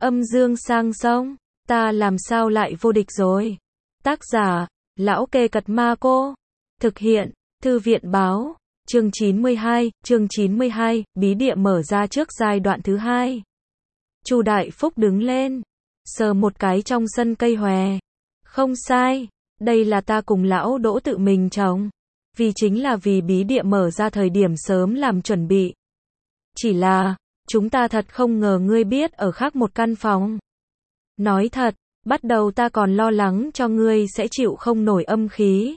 Âm dương sang sông, ta làm sao lại vô địch rồi. Tác giả, Lão Kê Cật Ma Cô. Thực hiện, Thư viện báo. Chương 92, bí địa mở ra trước giai đoạn thứ 2. Chu Đại Phúc đứng lên, sờ một cái trong sân cây hòe. Không sai, đây là ta cùng lão Đỗ tự mình trồng. Chính là vì bí địa mở ra thời điểm sớm làm chuẩn bị. Chỉ là, chúng ta thật không ngờ ngươi biết ở khác một căn phòng. Nói thật, bắt đầu ta còn lo lắng cho ngươi sẽ chịu không nổi âm khí.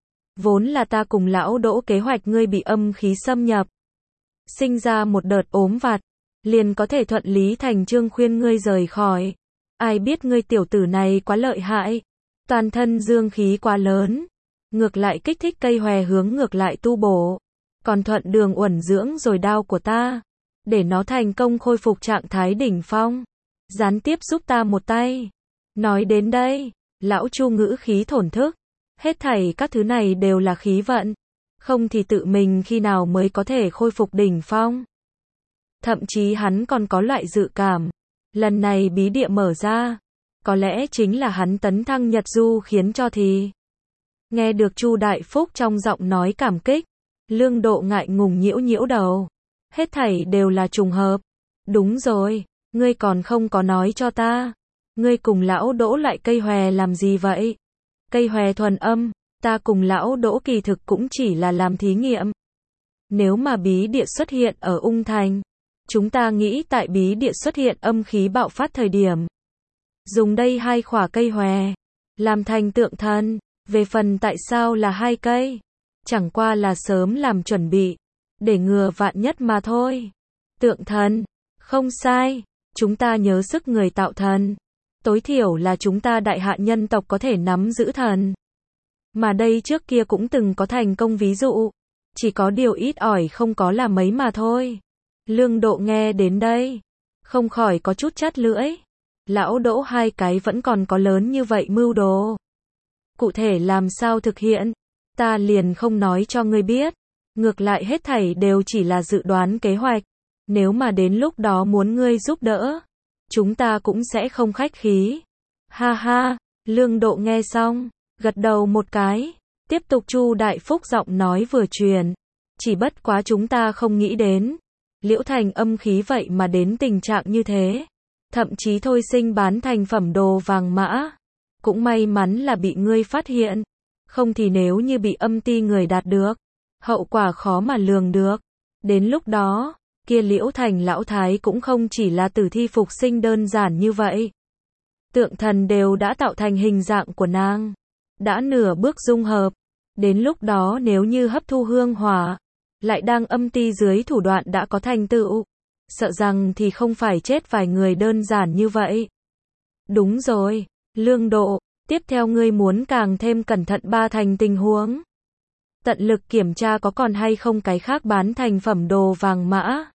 Vốn là ta cùng lão Đỗ kế hoạch ngươi bị âm khí xâm nhập. Sinh ra một đợt ốm vặt, liền có thể thuận lý thành chương khuyên ngươi rời khỏi. Ai biết ngươi tiểu tử này quá lợi hại, toàn thân dương khí quá lớn, ngược lại kích thích cây hòe hướng ngược lại tu bổ, còn thuận đường uẩn dưỡng rồi đao của ta, để nó thành công khôi phục trạng thái đỉnh phong, gián tiếp giúp ta một tay. Nói đến đây, lão Chu ngữ khí thổn thức, hết thảy các thứ này đều là khí vận, không thì tự mình khi nào mới có thể khôi phục đỉnh phong. Thậm chí hắn còn có loại dự cảm, lần này bí địa mở ra, có lẽ chính là hắn tấn thăng Nhật Du khiến cho thì. Nghe được Chu Đại Phúc trong giọng nói cảm kích, Lương Độ ngại ngùng nhiễu đầu. Hết thảy đều là trùng hợp. Đúng rồi, ngươi còn không có nói cho ta. Ngươi cùng lão Đỗ lại cây hòe làm gì vậy? Cây hòe thuần âm, ta cùng lão Đỗ kỳ thực cũng chỉ là làm thí nghiệm. Nếu mà bí địa xuất hiện ở Ung Thành, chúng ta nghĩ tại bí địa xuất hiện âm khí bạo phát thời điểm. Dùng đây 2 khỏa cây hòe, làm thành tượng thần. Về phần tại sao là 2 cây, chẳng qua là sớm làm chuẩn bị, để ngừa vạn nhất mà thôi. Tượng thần, không sai, chúng ta nhớ sức người tạo thần. Tối thiểu là chúng ta đại hạ nhân tộc có thể nắm giữ thần. Mà đây trước kia cũng từng có thành công ví dụ, chỉ có điều ít ỏi không có là mấy mà thôi. Lương Độ nghe đến đây, không khỏi có chút chát lưỡi. Lão Đỗ 2 cái vẫn còn có lớn như vậy mưu đồ. Cụ thể làm sao thực hiện, ta liền không nói cho ngươi biết. Ngược lại hết thảy đều chỉ là dự đoán kế hoạch. Nếu mà đến lúc đó muốn ngươi giúp đỡ, chúng ta cũng sẽ không khách khí. Ha ha, Lương Độ nghe xong, gật đầu một cái. Tiếp tục Chu Đại Phúc giọng nói vừa truyền. Chỉ bất quá chúng ta không nghĩ đến, Liễu Thành âm khí vậy mà đến tình trạng như thế. Thậm chí thôi sinh bán thành phẩm đồ vàng mã. Cũng may mắn là bị ngươi phát hiện. Không thì nếu như bị âm ti người đạt được, hậu quả khó mà lường được. Đến lúc đó, kia Liễu Thành lão thái cũng không chỉ là tử thi phục sinh đơn giản như vậy. Tượng thần đều đã tạo thành hình dạng của nàng. Đã nửa bước dung hợp. Đến lúc đó nếu như hấp thu hương hỏa, lại đang âm ti dưới thủ đoạn đã có thành tựu, sợ rằng thì không phải chết vài người đơn giản như vậy. Đúng rồi, Lương Độ, tiếp theo ngươi muốn càng thêm cẩn thận 3 thành tình huống. Tận lực kiểm tra có còn hay không cái khác bán thành phẩm đồ vàng mã.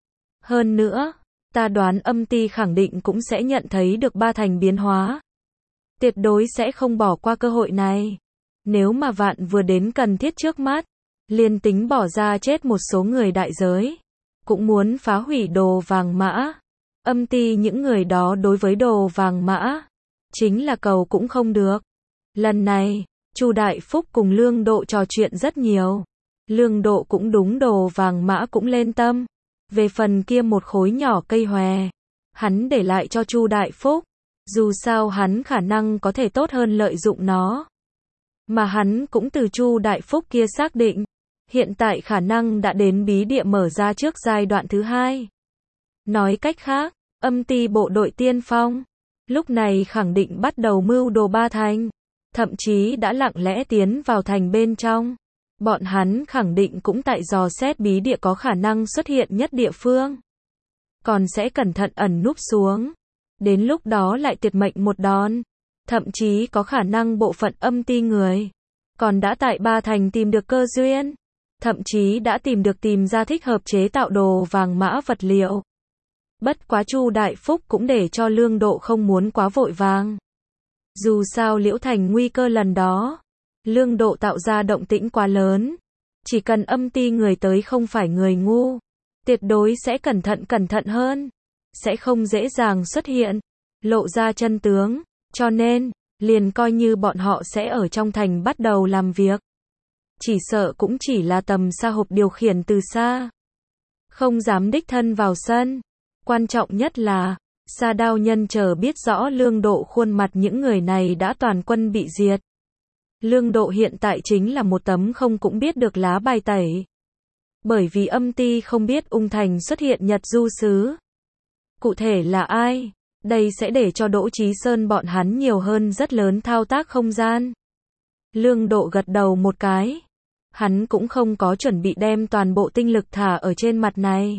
Hơn nữa, ta đoán âm ti khẳng định cũng sẽ nhận thấy được 3 thành biến hóa. Tuyệt đối sẽ không bỏ qua cơ hội này. Nếu mà vạn vừa đến cần thiết trước mắt, liền tính bỏ ra chết một số người đại giới, cũng muốn phá hủy đồ vàng mã. Âm ti những người đó đối với đồ vàng mã, chính là cầu cũng không được. Lần này, Chu Đại Phúc cùng Lương Độ trò chuyện rất nhiều. Lương Độ cũng đúng đồ vàng mã cũng lên tâm. Về phần kia một khối nhỏ cây hòe, hắn để lại cho Chu Đại Phúc. Dù sao hắn khả năng có thể tốt hơn lợi dụng nó. Mà hắn cũng từ Chu Đại Phúc kia xác định, hiện tại khả năng đã đến bí địa mở ra trước giai đoạn thứ 2. Nói cách khác, âm ti bộ đội tiên phong, lúc này khẳng định bắt đầu mưu đồ 3 thành, thậm chí đã lặng lẽ tiến vào thành bên trong. Bọn hắn khẳng định cũng tại dò xét bí địa có khả năng xuất hiện nhất địa phương. Còn sẽ cẩn thận ẩn núp xuống. Đến lúc đó lại tuyệt mệnh một đòn. Thậm chí có khả năng bộ phận âm ti người còn đã tại 3 thành tìm được cơ duyên. Thậm chí đã tìm ra thích hợp chế tạo đồ vàng mã vật liệu. Bất quá Chu Đại Phúc cũng để cho Lương Độ không muốn quá vội vàng. Dù sao Liễu Thành nguy cơ lần đó, Lương Độ tạo ra động tĩnh quá lớn. Chỉ cần âm ti người tới không phải người ngu, tuyệt đối sẽ cẩn thận hơn. sẽ không dễ dàng xuất hiện, lộ ra chân tướng, cho nên, liền coi như bọn họ sẽ ở trong thành bắt đầu làm việc. Chỉ sợ cũng chỉ là tầm xa hộp điều khiển từ xa. Không dám đích thân vào sân. Quan trọng nhất là, Sa Đao Nhân chờ biết rõ Lương Độ khuôn mặt những người này đã toàn quân bị diệt. Lương Độ hiện tại chính là một tấm không cũng biết được lá bài tẩy. Bởi vì âm ty không biết Ung Thành xuất hiện Nhật Du Sứ. Cụ thể là ai? Đây sẽ để cho Đỗ Chí Sơn bọn hắn nhiều hơn rất lớn thao tác không gian. Lương Độ gật đầu một cái. Hắn cũng không có chuẩn bị đem toàn bộ tinh lực thả ở trên mặt này.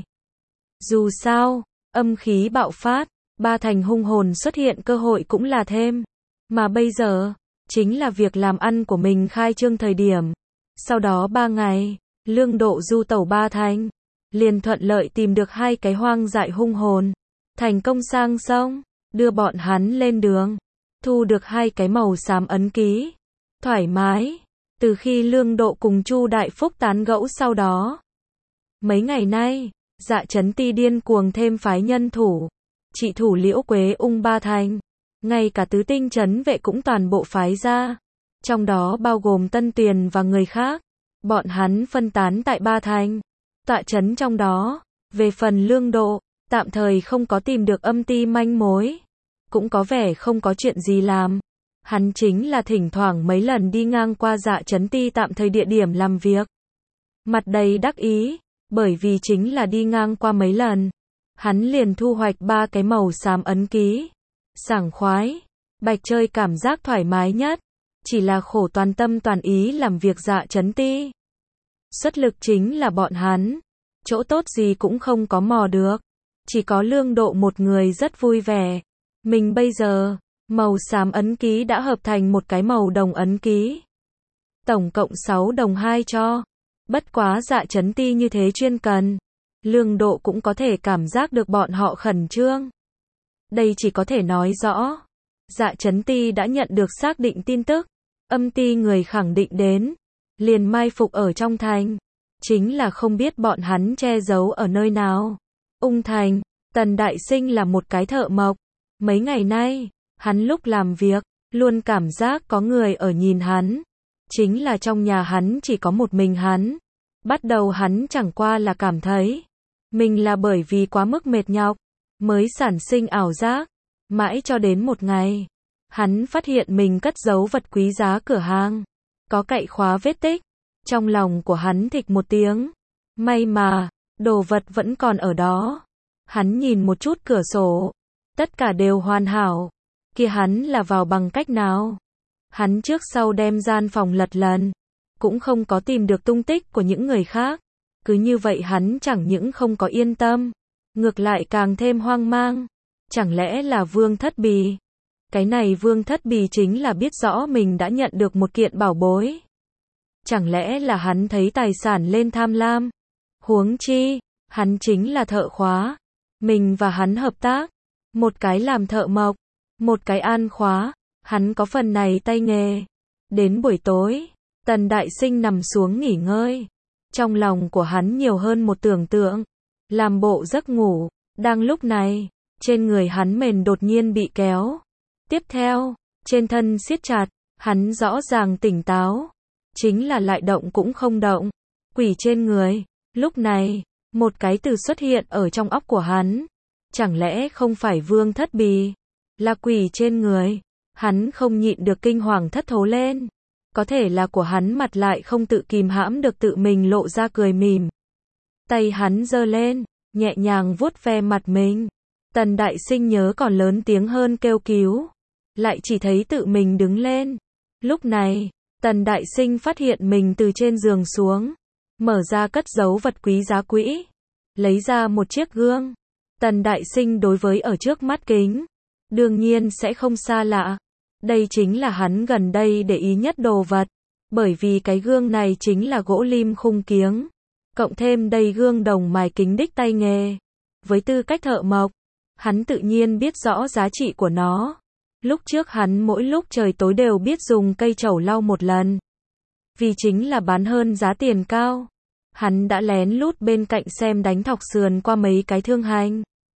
Dù sao, âm khí bạo phát, Ba Thành hung hồn xuất hiện cơ hội cũng là thêm. Mà bây giờ, chính là việc làm ăn của mình khai trương thời điểm. Sau đó 3 ngày, Lương Độ du tẩu Ba Thành, liền thuận lợi tìm được 2 cái hoang dại hung hồn. Thành công sang sông, đưa bọn hắn lên đường. Thu được 2 cái màu xám ấn ký. Thoải mái. Từ khi Lương Độ cùng Chu Đại Phúc tán gẫu sau đó. Mấy ngày nay, Dạ Chấn Ti điên cuồng thêm phái nhân thủ. Trị thủ Liễu Quế Ung Ba Thành. Ngay cả tứ tinh trấn vệ cũng toàn bộ phái ra. Trong đó bao gồm Tân Tuyền và người khác. Bọn hắn phân tán tại Ba Thành. Tọa trấn trong đó. Về phần Lương Độ, tạm thời không có tìm được âm ty manh mối. Cũng có vẻ không có chuyện gì làm. Hắn chính là thỉnh thoảng mấy lần đi ngang qua Dạ Chấn Ti tạm thời địa điểm làm việc. Mặt đầy đắc ý, bởi vì chính là đi ngang qua mấy lần. Hắn liền thu hoạch 3 cái màu xám ấn ký. Sảng khoái, bạch chơi cảm giác thoải mái nhất. Chỉ là khổ toàn tâm toàn ý làm việc Dạ Chấn Ti. Xuất lực chính là bọn hắn. Chỗ tốt gì cũng không có mò được. Chỉ có Lương Độ một người rất vui vẻ. Mình bây giờ, màu xám ấn ký đã hợp thành một cái màu đồng ấn ký. Tổng cộng 6 đồng 2 cho. Bất quá Dạ Chấn Ti như thế chuyên cần. Lương Độ cũng có thể cảm giác được bọn họ khẩn trương. Đây chỉ có thể nói rõ. Dạ Chấn Ti đã nhận được xác định tin tức. Âm ty người khẳng định đến. Liền mai phục ở trong thành. Chính là không biết bọn hắn che giấu ở nơi nào. Ung Thành, Tần Đại Sinh là một cái thợ mộc. Mấy ngày nay, hắn lúc làm việc, luôn cảm giác có người ở nhìn hắn. Chính là trong nhà hắn chỉ có một mình hắn. Bắt đầu hắn chẳng qua là cảm thấy mình là bởi vì quá mức mệt nhọc, mới sản sinh ảo giác. Mãi cho đến một ngày, hắn phát hiện mình cất giấu vật quý giá cửa hàng. Có cậy khóa vết tích. Trong lòng của hắn thịch một tiếng. May mà, đồ vật vẫn còn ở đó. Hắn nhìn một chút cửa sổ. Tất cả đều hoàn hảo. Kia hắn là vào bằng cách nào? Hắn trước sau đem gian phòng lật lần. Cũng không có tìm được tung tích của những người khác. Cứ như vậy hắn chẳng những không có yên tâm. Ngược lại càng thêm hoang mang. Chẳng lẽ là Vương Thất Bì? Cái này Vương Thất Bì chính là biết rõ mình đã nhận được một kiện bảo bối. Chẳng lẽ là hắn thấy tài sản lên tham lam? Huống chi, hắn chính là thợ khóa. Mình và hắn hợp tác. Một cái làm thợ mộc, một cái an khóa. Hắn có phần này tay nghề. Đến buổi tối, Tần Đại Sinh nằm xuống nghỉ ngơi. Trong lòng của hắn nhiều hơn một tưởng tượng. Làm bộ giấc ngủ. Đang lúc này, trên người hắn mền đột nhiên bị kéo. Tiếp theo, trên thân siết chặt. Hắn rõ ràng tỉnh táo. Chính là lại động cũng không động. Quỷ trên người. Lúc này, một cái từ xuất hiện ở trong óc của hắn. Chẳng lẽ không phải Vương Thất Bì? Là quỷ trên người. Hắn không nhịn được kinh hoàng thất thố lên. Có thể là của hắn mặt lại không tự kìm hãm được tự mình lộ ra cười mỉm. Tay hắn giơ lên, nhẹ nhàng vuốt ve mặt mình. Tần Đại Sinh nhớ còn lớn tiếng hơn kêu cứu. Lại chỉ thấy tự mình đứng lên. Lúc này, Tần Đại Sinh phát hiện mình từ trên giường xuống. Mở ra cất giấu vật quý giá quỹ. Lấy ra một chiếc gương. Tần Đại Sinh đối với ở trước mắt kính. Đương nhiên sẽ không xa lạ. Đây chính là hắn gần đây để ý nhất đồ vật. Bởi vì cái gương này chính là gỗ lim khung kiếng. Cộng thêm đây gương đồng mài kính đích tay nghề. Với tư cách thợ mộc, hắn tự nhiên biết rõ giá trị của nó. Lúc trước hắn mỗi lúc trời tối đều biết dùng cây trẩu lau một lần. Vì chính là bán hơn giá tiền cao. Hắn đã lén lút bên cạnh xem đánh thọc sườn qua mấy cái thương hành.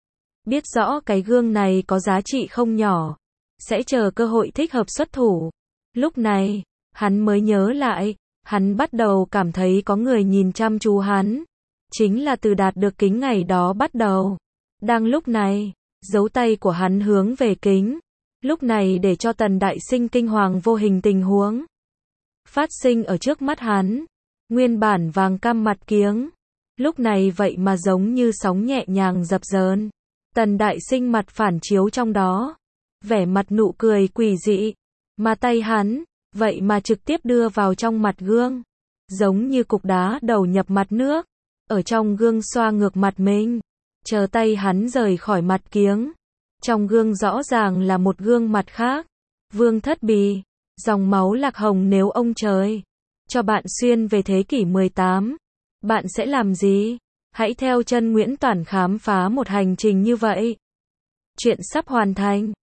Biết rõ cái gương này có giá trị không nhỏ, sẽ chờ cơ hội thích hợp xuất thủ. Lúc này, hắn mới nhớ lại, hắn bắt đầu cảm thấy có người nhìn chăm chú hắn. Chính là từ đạt được kính ngày đó bắt đầu. Đang lúc này, dấu tay của hắn hướng về kính. Lúc này để cho Tần Đại Sinh kinh hoàng vô hình tình huống phát sinh ở trước mắt hắn. Nguyên bản vàng cam mặt kiếng, lúc này vậy mà giống như sóng nhẹ nhàng dập dờn. Tần Đại Sinh mặt phản chiếu trong đó, vẻ mặt nụ cười quỷ dị, mà tay hắn, vậy mà trực tiếp đưa vào trong mặt gương, giống như cục đá đầu nhập mặt nước, ở trong gương xoa ngược mặt mình, chờ tay hắn rời khỏi mặt kiếng. Trong gương rõ ràng là một gương mặt khác, Vương Thất Bì, dòng máu lạc hồng. Nếu ông trời cho bạn xuyên về thế kỷ 18, bạn sẽ làm gì? Hãy theo chân Nguyễn Toản khám phá một hành trình như vậy. Chuyện sắp hoàn thành.